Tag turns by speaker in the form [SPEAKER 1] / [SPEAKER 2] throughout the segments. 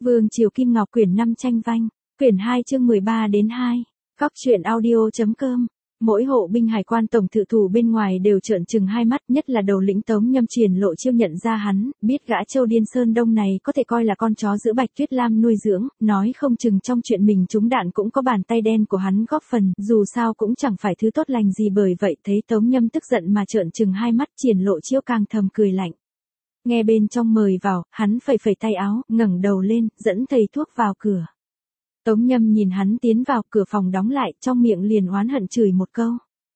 [SPEAKER 1] Vương Triều Kim Ngọc quyển 5 tranh vanh, quyển 2 chương 13 đến 2. Cóc truyện audio.com. Mỗi hộ binh hải quan tổng thự thủ bên ngoài đều trợn trừng hai mắt, nhất là đầu lĩnh Tống Nhâm Triển Lộ Chiêu nhận ra hắn, biết gã Châu Điên Sơn Đông này có thể coi là con chó giữ Bạch Tuyết Lam nuôi dưỡng, nói không chừng trong chuyện mình trúng đạn cũng có bàn tay đen của hắn góp phần, dù sao cũng chẳng phải thứ tốt lành gì, bởi vậy thấy Tống Nhâm tức giận mà trợn trừng hai mắt, Triển Lộ Chiêu càng thầm cười lạnh. Nghe bên trong mời vào, hắn phẩy phẩy tay áo, ngẩng đầu lên, dẫn thầy thuốc vào cửa. Tống Nhâm nhìn hắn tiến vào, cửa phòng đóng lại, trong miệng liền oán hận chửi một câu.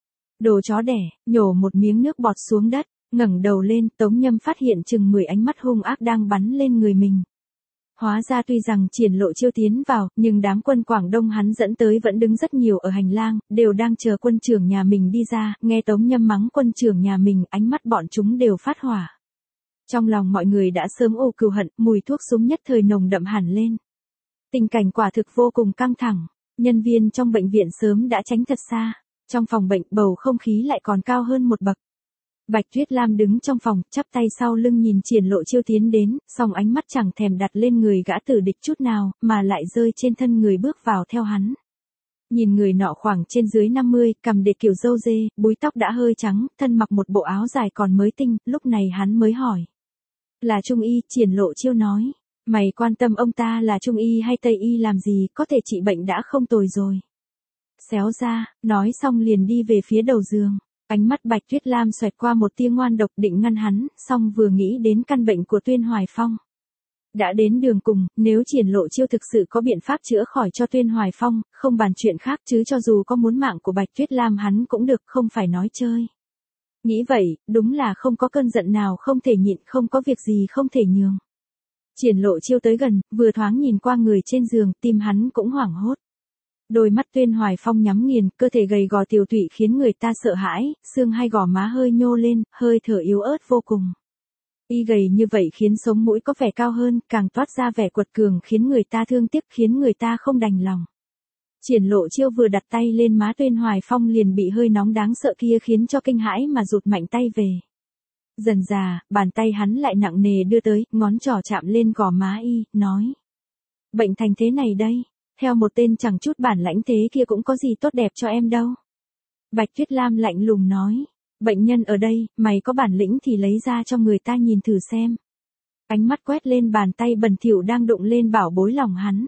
[SPEAKER 1] Đồ chó đẻ, nhổ một miếng nước bọt xuống đất, ngẩng đầu lên, Tống Nhâm phát hiện chừng 10 ánh mắt hung ác đang bắn lên người mình. Hóa ra tuy rằng Triển Lộ Chiêu tiến vào, nhưng đám quân Quảng Đông hắn dẫn tới vẫn đứng rất nhiều ở hành lang, đều đang chờ quân trưởng nhà mình đi ra, nghe Tống Nhâm mắng quân trưởng nhà mình, ánh mắt bọn chúng đều phát hỏa. Trong lòng mọi người đã sớm ồ cừu hận, mùi thuốc súng nhất thời nồng đậm hẳn lên. Tình cảnh quả thực vô cùng căng thẳng, nhân viên trong bệnh viện sớm đã tránh thật xa, trong phòng bệnh bầu không khí lại còn cao hơn một bậc. Bạch Tuyết Lam đứng trong phòng, chắp tay sau lưng nhìn Triển Lộ Chiêu tiến đến, song ánh mắt chẳng thèm đặt lên người gã tử địch chút nào, mà lại rơi trên thân người bước vào theo hắn. Nhìn người nọ khoảng trên dưới 50, cằm để kiểu râu dê, búi tóc đã hơi trắng, thân mặc một bộ áo dài còn mới tinh, lúc này hắn mới hỏi. Là Trung y, Triển Lộ Chiêu nói. Mày quan tâm ông ta là Trung y hay Tây y làm gì, có thể trị bệnh đã không tồi rồi. Xéo ra, nói xong liền đi về phía đầu giường. Ánh mắt Bạch Tuyết Lam xoẹt qua một tia ngoan độc định ngăn hắn, song vừa nghĩ đến căn bệnh của Tuyên Hoài Phong. Đã đến đường cùng, nếu Triển Lộ Chiêu thực sự có biện pháp chữa khỏi cho Tuyên Hoài Phong, không bàn chuyện khác chứ cho dù có muốn mạng của Bạch Tuyết Lam hắn cũng được, không phải nói chơi. Nghĩ vậy, đúng là không có cơn giận nào không thể nhịn, không có việc gì không thể nhường. Triển Lộ Chiêu tới gần, vừa thoáng nhìn qua người trên giường, tim hắn cũng hoảng hốt. Đôi mắt Tuyên Hoài Phong nhắm nghiền, cơ thể gầy gò tiều tụy khiến người ta sợ hãi, xương hai gò má hơi nhô lên, hơi thở yếu ớt vô cùng. Y gầy như vậy khiến sống mũi có vẻ cao hơn, càng toát ra vẻ quật cường khiến người ta thương tiếc, khiến người ta không đành lòng. Triển Lộ Chiêu vừa đặt tay lên má Tuyên Hoài Phong liền bị hơi nóng đáng sợ kia khiến cho kinh hãi mà rụt mạnh tay về. Dần dà, bàn tay hắn lại nặng nề đưa tới, ngón trỏ chạm lên gò má y, nói. Bệnh thành thế này đây, theo một tên chẳng chút bản lãnh thế kia cũng có gì tốt đẹp cho em đâu. Bạch Tuyết Lam lạnh lùng nói. Bệnh nhân ở đây, mày có bản lĩnh thì lấy ra cho người ta nhìn thử xem. Ánh mắt quét lên bàn tay bẩn thỉu đang đụng lên bảo bối lòng hắn.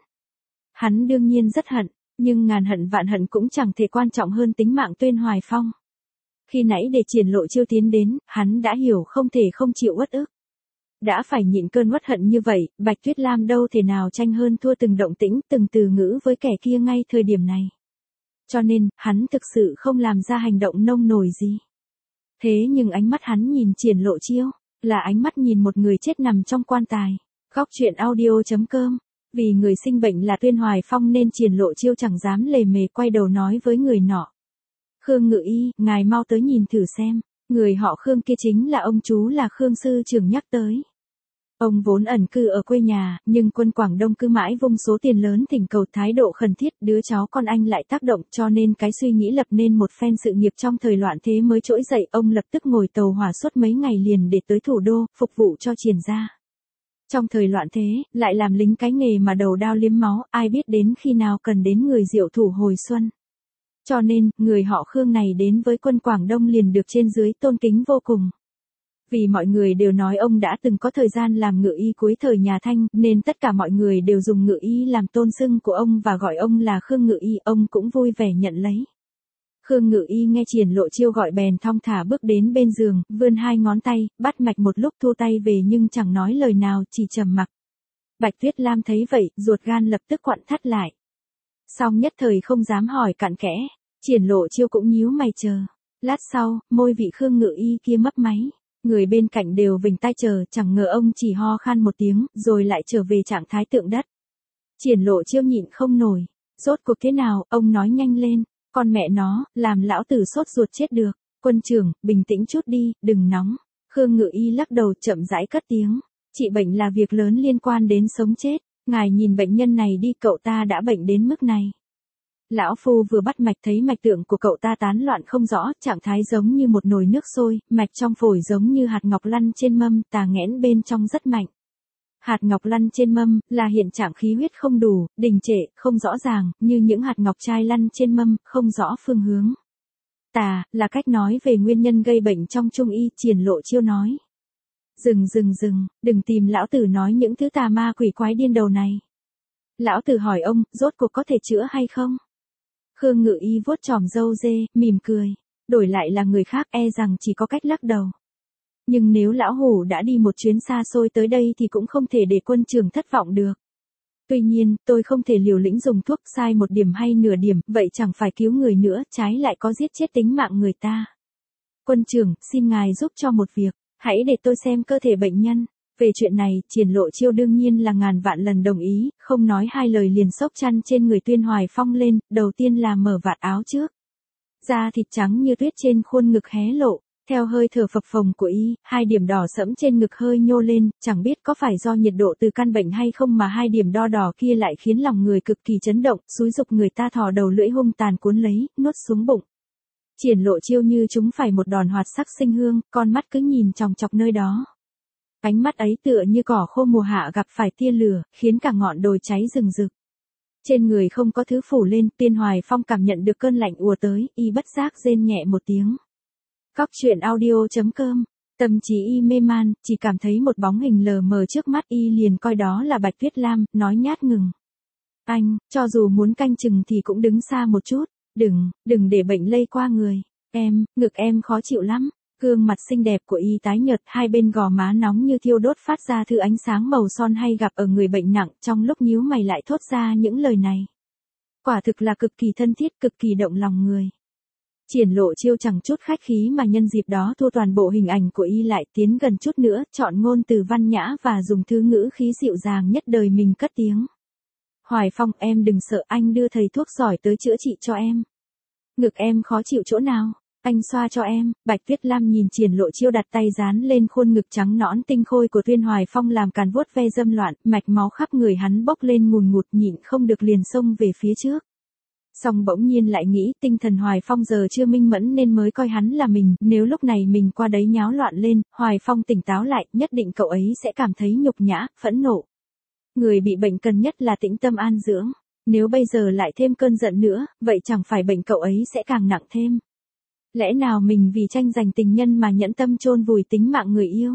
[SPEAKER 1] Hắn đương nhiên rất hận, nhưng ngàn hận vạn hận cũng chẳng thể quan trọng hơn tính mạng Tuyên Hoài Phong. Khi nãy để Triển Lộ Chiêu tiến đến, hắn đã hiểu không thể không chịu uất ức. Đã phải nhịn cơn uất hận như vậy, Bạch Tuyết Lam đâu thể nào tranh hơn thua từng động tĩnh, từng từ ngữ với kẻ kia ngay thời điểm này. Cho nên, hắn thực sự không làm ra hành động nông nổi gì. Thế nhưng ánh mắt hắn nhìn Triển Lộ Chiêu, là ánh mắt nhìn một người chết nằm trong quan tài. Cóc truyện audio.com. Vì người sinh bệnh là Tuyên Hoài Phong nên Triển Lộ Chiêu chẳng dám lề mề quay đầu nói với người nọ. Khương Ngự Y, ngài mau tới nhìn thử xem, người họ Khương kia chính là ông chú là Khương sư trưởng nhắc tới. Ông vốn ẩn cư ở quê nhà, nhưng quân Quảng Đông cứ mãi vung số tiền lớn thỉnh cầu, thái độ khẩn thiết, đứa cháu con anh lại tác động, cho nên cái suy nghĩ lập nên một phen sự nghiệp trong thời loạn thế mới trỗi dậy. Ông lập tức ngồi tàu hỏa suốt mấy ngày liền để tới thủ đô, phục vụ cho Triển gia. Trong thời loạn thế, lại làm lính cái nghề mà đầu đao liếm máu, ai biết đến khi nào cần đến người diệu thủ hồi xuân. Cho nên, người họ Khương này đến với quân Quảng Đông liền được trên dưới tôn kính vô cùng. Vì mọi người đều nói ông đã từng có thời gian làm ngự y cuối thời nhà Thanh, nên tất cả mọi người đều dùng ngự y làm tôn xưng của ông và gọi ông là Khương Ngự Y, ông cũng vui vẻ nhận lấy. Khương Ngự Y nghe Triển Lộ Chiêu gọi bèn thong thả bước đến bên giường, vươn hai ngón tay, bắt mạch một lúc thu tay về nhưng chẳng nói lời nào, chỉ trầm mặc. Bạch Tuyết Lam thấy vậy, ruột gan lập tức quặn thắt lại. Song nhất thời không dám hỏi cặn kẽ, Triển Lộ Chiêu cũng nhíu mày chờ. Lát sau, môi vị Khương Ngự Y kia mấp máy, người bên cạnh đều vểnh tai chờ, chẳng ngờ ông chỉ ho khan một tiếng, rồi lại trở về trạng thái tượng đất. Triển Lộ Chiêu nhịn không nổi, rốt cuộc thế nào, ông nói nhanh lên, con mẹ nó, làm lão tử sốt ruột chết được. Quân trưởng, bình tĩnh chút đi, đừng nóng. Khương Ngự Y lắc đầu chậm rãi cất tiếng, trị bệnh là việc lớn liên quan đến sống chết, ngài nhìn bệnh nhân này đi, cậu ta đã bệnh đến mức này. Lão phu vừa bắt mạch thấy mạch tượng của cậu ta tán loạn không rõ, trạng thái giống như một nồi nước sôi, mạch trong phổi giống như hạt ngọc lăn trên mâm, tà nghẽn bên trong rất mạnh. Hạt ngọc lăn trên mâm, là hiện trạng khí huyết không đủ, đình trệ, không rõ ràng, như những hạt ngọc trai lăn trên mâm, không rõ phương hướng. Tà, là cách nói về nguyên nhân gây bệnh trong Trung y, Triển Lộ Chiêu nói. Dừng, đừng tìm lão tử nói những thứ tà ma quỷ quái điên đầu này. Lão tử hỏi ông, rốt cuộc có thể chữa hay không? Khương Ngự Y vuốt chòm râu dê, mỉm cười. Đổi lại là người khác e rằng chỉ có cách lắc đầu. Nhưng nếu lão hủ đã đi một chuyến xa xôi tới đây thì cũng không thể để quân trưởng thất vọng được. Tuy nhiên, tôi không thể liều lĩnh dùng thuốc sai một điểm hay nửa điểm, vậy chẳng phải cứu người nữa, trái lại có giết chết tính mạng người ta. Quân trưởng, xin ngài giúp cho một việc, hãy để tôi xem cơ thể bệnh nhân. Về chuyện này, Triển Lộ Chiêu đương nhiên là ngàn vạn lần đồng ý, không nói hai lời liền xốc chăn trên người Tuyên Hoài Phong lên, đầu tiên là mở vạt áo trước. Da thịt trắng như tuyết trên khuôn ngực hé lộ. Theo hơi thở phập phồng của y, hai điểm đỏ sẫm trên ngực hơi nhô lên, chẳng biết có phải do nhiệt độ từ căn bệnh hay không mà hai điểm đo đỏ kia lại khiến lòng người cực kỳ chấn động, xúi dục người ta thò đầu lưỡi hung tàn cuốn lấy, nuốt xuống bụng. Triển Lộ Chiêu như chúng phải một đòn hoạt sắc sinh hương, con mắt cứ nhìn chòng chọc nơi đó. Ánh mắt ấy tựa như cỏ khô mùa hạ gặp phải tia lửa, khiến cả ngọn đồi cháy rừng rực. Trên người không có thứ phủ lên, Tuyên Hoài Phong cảm nhận được cơn lạnh ùa tới, y bất giác rên nhẹ một tiếng. Cóc truyện audio.com, tâm trí y mê man, chỉ cảm thấy một bóng hình lờ mờ trước mắt y liền coi đó là Bạch Tuyết Lam, nói nhát ngừng. Anh, cho dù muốn canh chừng thì cũng đứng xa một chút, đừng để bệnh lây qua người. Ngực em khó chịu lắm. Gương mặt xinh đẹp của y tái nhợt, hai bên gò má nóng như thiêu đốt phát ra thứ ánh sáng màu son hay gặp ở người bệnh nặng, trong lúc nhíu mày lại thốt ra những lời này. Quả thực là cực kỳ thân thiết, cực kỳ động lòng người. Triển Lộ Chiêu chẳng chút khách khí mà nhân dịp đó thu toàn bộ hình ảnh của y lại, tiến gần chút nữa, chọn ngôn từ văn nhã và dùng thứ ngữ khí dịu dàng nhất đời mình cất tiếng. Hoài Phong, em đừng sợ, anh đưa thầy thuốc giỏi tới chữa trị cho em. Ngực em khó chịu chỗ nào? Anh xoa cho em. Bạch Tuyết Lam nhìn Triển Lộ Chiêu đặt tay dán lên khuôn ngực trắng nõn tinh khôi của Tuyên Hoài Phong làm càn vuốt ve dâm loạn, mạch máu khắp người hắn bốc lên ngùn ngụt, nhịn không được liền xông về phía trước. Xong bỗng nhiên lại nghĩ tinh thần Hoài Phong giờ chưa minh mẫn nên mới coi hắn là mình, nếu lúc này mình qua đấy nháo loạn lên, Hoài Phong tỉnh táo lại, nhất định cậu ấy sẽ cảm thấy nhục nhã, phẫn nộ. Người bị bệnh cần nhất là tĩnh tâm an dưỡng, nếu bây giờ lại thêm cơn giận nữa, vậy chẳng phải bệnh cậu ấy sẽ càng nặng thêm. Lẽ nào mình vì tranh giành tình nhân mà nhẫn tâm chôn vùi tính mạng người yêu?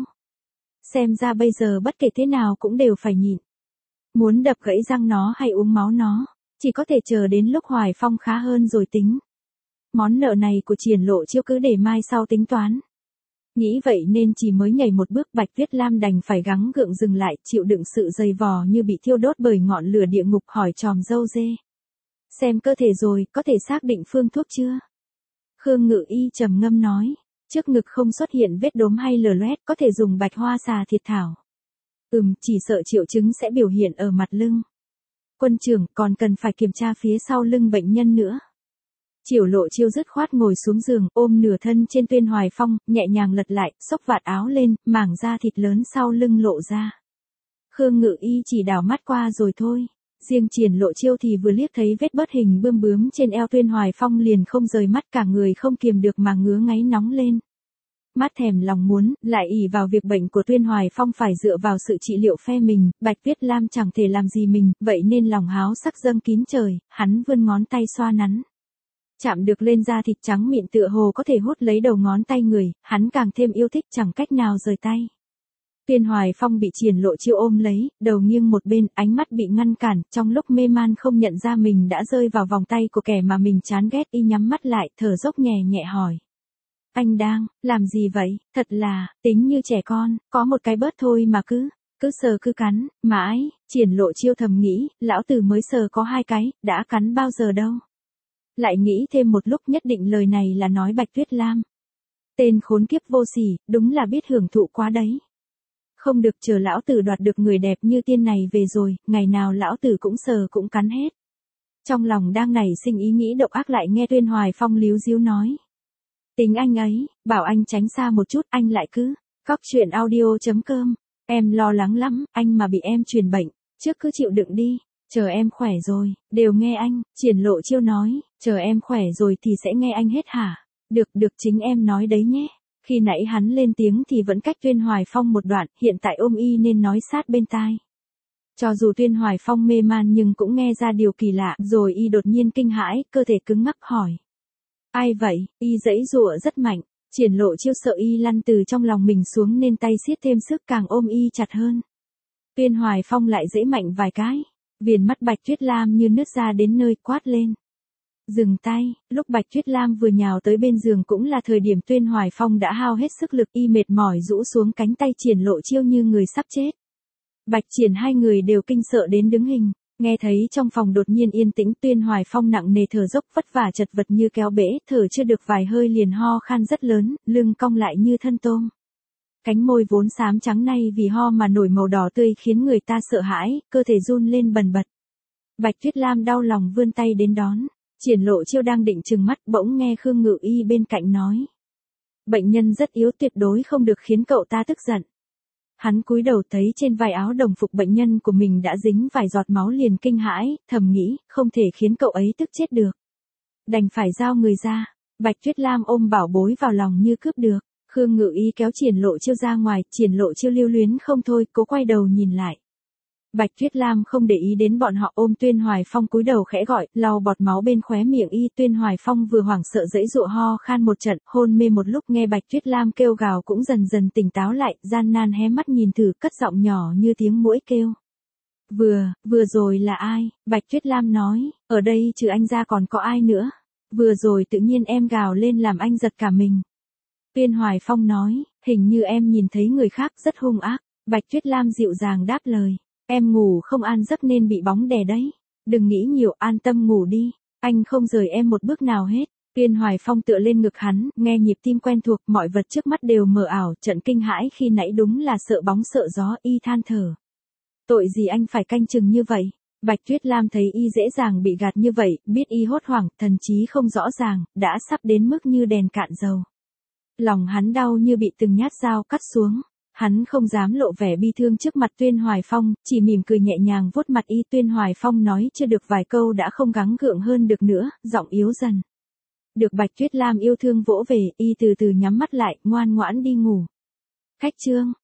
[SPEAKER 1] Xem ra bây giờ bất kể thế nào cũng đều phải nhịn. Muốn đập gãy răng nó hay uống máu nó, chỉ có thể chờ đến lúc Hoài Phong khá hơn rồi tính. Món nợ này của Triển Lộ Chiêu cứ để mai sau tính toán. Nghĩ vậy nên chỉ mới nhảy một bước, Bạch Tuyết Lam đành phải gắng gượng dừng lại, chịu đựng sự dày vò như bị thiêu đốt bởi ngọn lửa địa ngục, hỏi chòm râu dê. Xem cơ thể rồi, có thể xác định phương thuốc chưa? Khương Ngự Y trầm ngâm nói, trước ngực không xuất hiện vết đốm hay lở loét, có thể dùng bạch hoa xà thiệt thảo. Chỉ sợ triệu chứng sẽ biểu hiện ở mặt lưng. Quân trưởng, còn cần phải kiểm tra phía sau lưng bệnh nhân nữa. Triển Lộ Chiêu dứt khoát ngồi xuống giường, ôm nửa thân trên Tuyên Hoài Phong, nhẹ nhàng lật lại, xốc vạt áo lên, mảng da thịt lớn sau lưng lộ ra. Khương Ngự Y chỉ đảo mắt qua rồi thôi. Riêng Triển Lộ Chiêu thì vừa liếc thấy vết bớt hình bươm bướm trên eo Tuyên Hoài Phong liền không rời mắt, cả người không kiềm được mà ngứa ngáy nóng lên. Mắt thèm lòng muốn, lại ỷ vào việc bệnh của Tuyên Hoài Phong phải dựa vào sự trị liệu phe mình, Bạch Tuyết Lam chẳng thể làm gì mình, vậy nên lòng háo sắc dâng kín trời, hắn vươn ngón tay xoa nắn. Chạm được lên da thịt trắng mịn tựa hồ có thể hút lấy đầu ngón tay người, hắn càng thêm yêu thích chẳng cách nào rời tay. Tuyên Hoài Phong bị Triển Lộ Chiêu ôm lấy, đầu nghiêng một bên, ánh mắt bị ngăn cản, trong lúc mê man không nhận ra mình đã rơi vào vòng tay của kẻ mà mình chán ghét, y nhắm mắt lại, thở dốc nhẹ nhẹ hỏi. Anh đang, làm gì vậy? Thật là, tính như trẻ con, có một cái bớt thôi mà cứ sờ cứ cắn, mãi, Triển Lộ Chiêu thầm nghĩ, lão tử mới sờ có 2 cái, đã cắn bao giờ đâu. Lại nghĩ thêm một lúc, nhất định lời này là nói Bạch Tuyết Lam. Tên khốn kiếp vô sỉ, đúng là biết hưởng thụ quá đấy. Không được, chờ lão tử đoạt được người đẹp như tiên này về rồi, ngày nào lão tử cũng sờ cũng cắn hết. Trong lòng đang nảy sinh ý nghĩ độc ác lại nghe Tuyên Hoài Phong líu díu nói. Tính anh ấy, bảo anh tránh xa một chút, anh lại cứ. Cóc truyện audio.com, em lo lắng lắm, anh mà bị em truyền bệnh, trước cứ chịu đựng đi, chờ em khỏe rồi, đều nghe anh. Triển Lộ Chiêu nói, chờ em khỏe rồi thì sẽ nghe anh hết hả? Được, chính em nói đấy nhé. Khi nãy hắn lên tiếng thì vẫn cách Tuyên Hoài Phong một đoạn, hiện tại ôm y nên nói sát bên tai. Cho dù Tuyên Hoài Phong mê man nhưng cũng nghe ra điều kỳ lạ, rồi y đột nhiên kinh hãi, cơ thể cứng ngắc hỏi. Ai vậy? Y giãy giụa rất mạnh, Triển Lộ Chiêu sợ y lăn từ trong lòng mình xuống nên tay siết thêm sức càng ôm y chặt hơn. Tuyên Hoài Phong lại giãy mạnh vài cái, viền mắt Bạch Tuyết Lam như nứt ra đến nơi, quát lên. Dừng tay, lúc Bạch Tuyết Lam vừa nhào tới bên giường cũng là thời điểm Tuyên Hoài Phong đã hao hết sức lực, y mệt mỏi rũ xuống cánh tay Triển Lộ Chiêu như người sắp chết. Bạch Triển hai người đều kinh sợ đến đứng hình, nghe thấy trong phòng đột nhiên yên tĩnh, Tuyên Hoài Phong nặng nề thở dốc vất vả chật vật như kéo bể, thở chưa được vài hơi liền ho khan rất lớn, lưng cong lại như thân tôm. Cánh môi vốn xám trắng nay vì ho mà nổi màu đỏ tươi khiến người ta sợ hãi, cơ thể run lên bần bật. Bạch Tuyết Lam đau lòng vươn tay đến đón, Triển Lộ Chiêu đang định trừng mắt bỗng nghe Khương Ngự Y bên cạnh nói. Bệnh nhân rất yếu, tuyệt đối không được khiến cậu ta tức giận. Hắn cúi đầu thấy trên vai áo đồng phục bệnh nhân của mình đã dính vài giọt máu liền kinh hãi, thầm nghĩ, không thể khiến cậu ấy tức chết được. Đành phải giao người ra, Bạch Tuyết Lam ôm bảo bối vào lòng như cướp được. Khương Ngự Y kéo Triển Lộ Chiêu ra ngoài, Triển Lộ Chiêu lưu luyến không thôi, cố quay đầu nhìn lại. Bạch Tuyết Lam không để ý đến bọn họ, ôm Tuyên Hoài Phong cúi đầu khẽ gọi, lau bọt máu bên khóe miệng y. Tuyên Hoài Phong vừa hoảng sợ giãy giụa ho khan một trận, hôn mê một lúc, nghe Bạch Tuyết Lam kêu gào cũng dần dần tỉnh táo lại, gian nan hé mắt nhìn thử, cất giọng nhỏ như tiếng muỗi kêu. Vừa rồi là ai? Bạch Tuyết Lam nói, ở đây trừ anh ra còn có ai nữa? Vừa rồi tự nhiên em gào lên làm anh giật cả mình. Tuyên Hoài Phong nói, hình như em nhìn thấy người khác rất hung ác. Bạch Tuyết Lam dịu dàng đáp lời. Em ngủ không an giấc nên bị bóng đè đấy. Đừng nghĩ nhiều, an tâm ngủ đi. Anh không rời em một bước nào hết. Tuyên Hoài Phong tựa lên ngực hắn, nghe nhịp tim quen thuộc, mọi vật trước mắt đều mờ ảo, trận kinh hãi khi nãy đúng là sợ bóng sợ gió, y than thở. Tội gì anh phải canh chừng như vậy? Bạch Tuyết Lam thấy y dễ dàng bị gạt như vậy, biết y hốt hoảng, thần trí không rõ ràng, đã sắp đến mức như đèn cạn dầu. Lòng hắn đau như bị từng nhát dao cắt xuống. Hắn không dám lộ vẻ bi thương trước mặt Tuyên Hoài Phong, chỉ mỉm cười nhẹ nhàng vuốt mặt y. Tuyên Hoài Phong nói chưa được vài câu đã không gắng gượng hơn được nữa, giọng yếu dần. Được Bạch Tuyết Lam yêu thương vỗ về, y từ từ nhắm mắt lại, ngoan ngoãn đi ngủ. Khách trương.